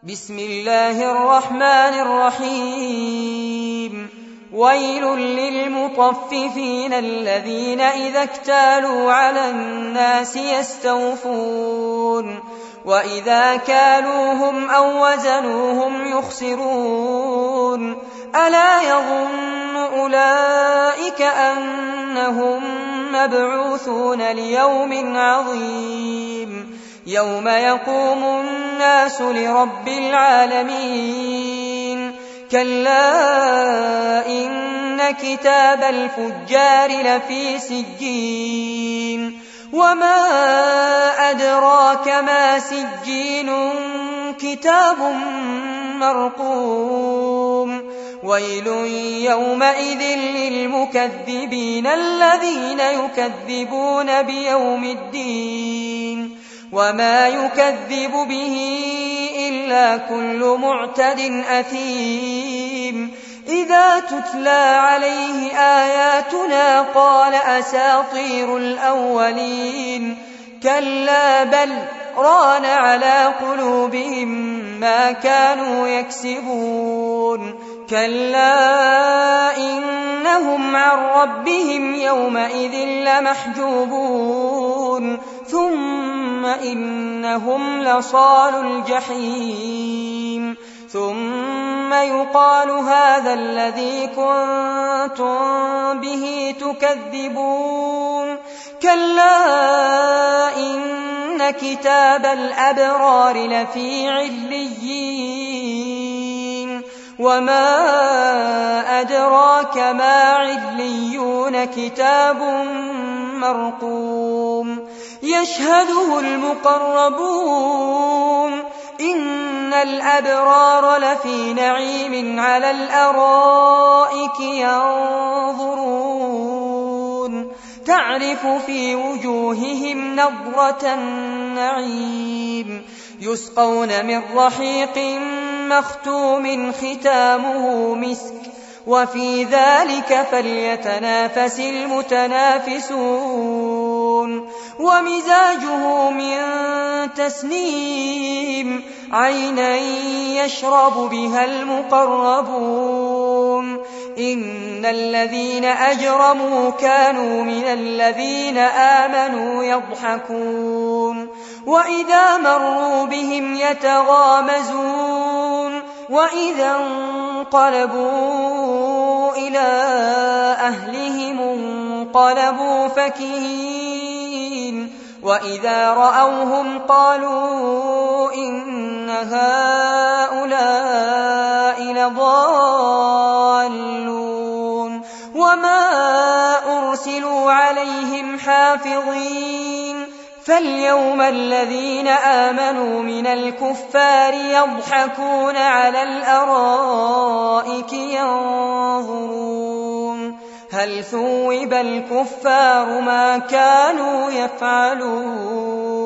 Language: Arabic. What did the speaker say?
بسم الله الرحمن الرحيم ويل للمطففين الذين إذا اكتالوا على الناس يستوفون وإذا كالوهم أو وزنوهم يخسرون ألا يظن أولئك أنهم مبعوثون ليوم عظيم يوم يقوم الناس لرب العالمين كلا إن كتاب الفجار لفي سجين وما أدراك ما سجين كتاب مرقوم ويل يومئذ للمكذبين الذين يكذبون بيوم الدين وما يكذب به إلا كل معتد أثيم إذا تتلى عليه آياتنا قال أساطير الأولين كلا بل ران على قلوبهم ما كانوا يكسبون كلا إنهم عن ربهم يومئذ لمحجوبون ثم إنهم لصال الجحيم ثم يقال هذا الذي كنتم به تكذبون كلا إن كتاب الأبرار لفي عليين وما أدراك ما عليون كتاب مرقوم يشهده المقربون إن الأبرار لفي نعيم على الأرائك ينظرون تعرف في وجوههم نضرة النعيم يسقون من رحيق مختوم ختامه مسك وفي ذلك فليتنافس المتنافسون ومزاجه من تسنيم عينا يشرب بها المقربون إن الذين أجرموا كانوا من الذين آمنوا يضحكون وإذا مروا بهم يتغامزون وإذا انقلبوا إلى أهلهم انقلبوا فكهين وإذا رأوهم قالوا إن هؤلاء لضالون وما أرسلوا عليهم حافظين فاليوم الذين آمنوا من الكفار يضحكون على الأرائك ينظرون هل ثوب الكفار ما كانوا يفعلون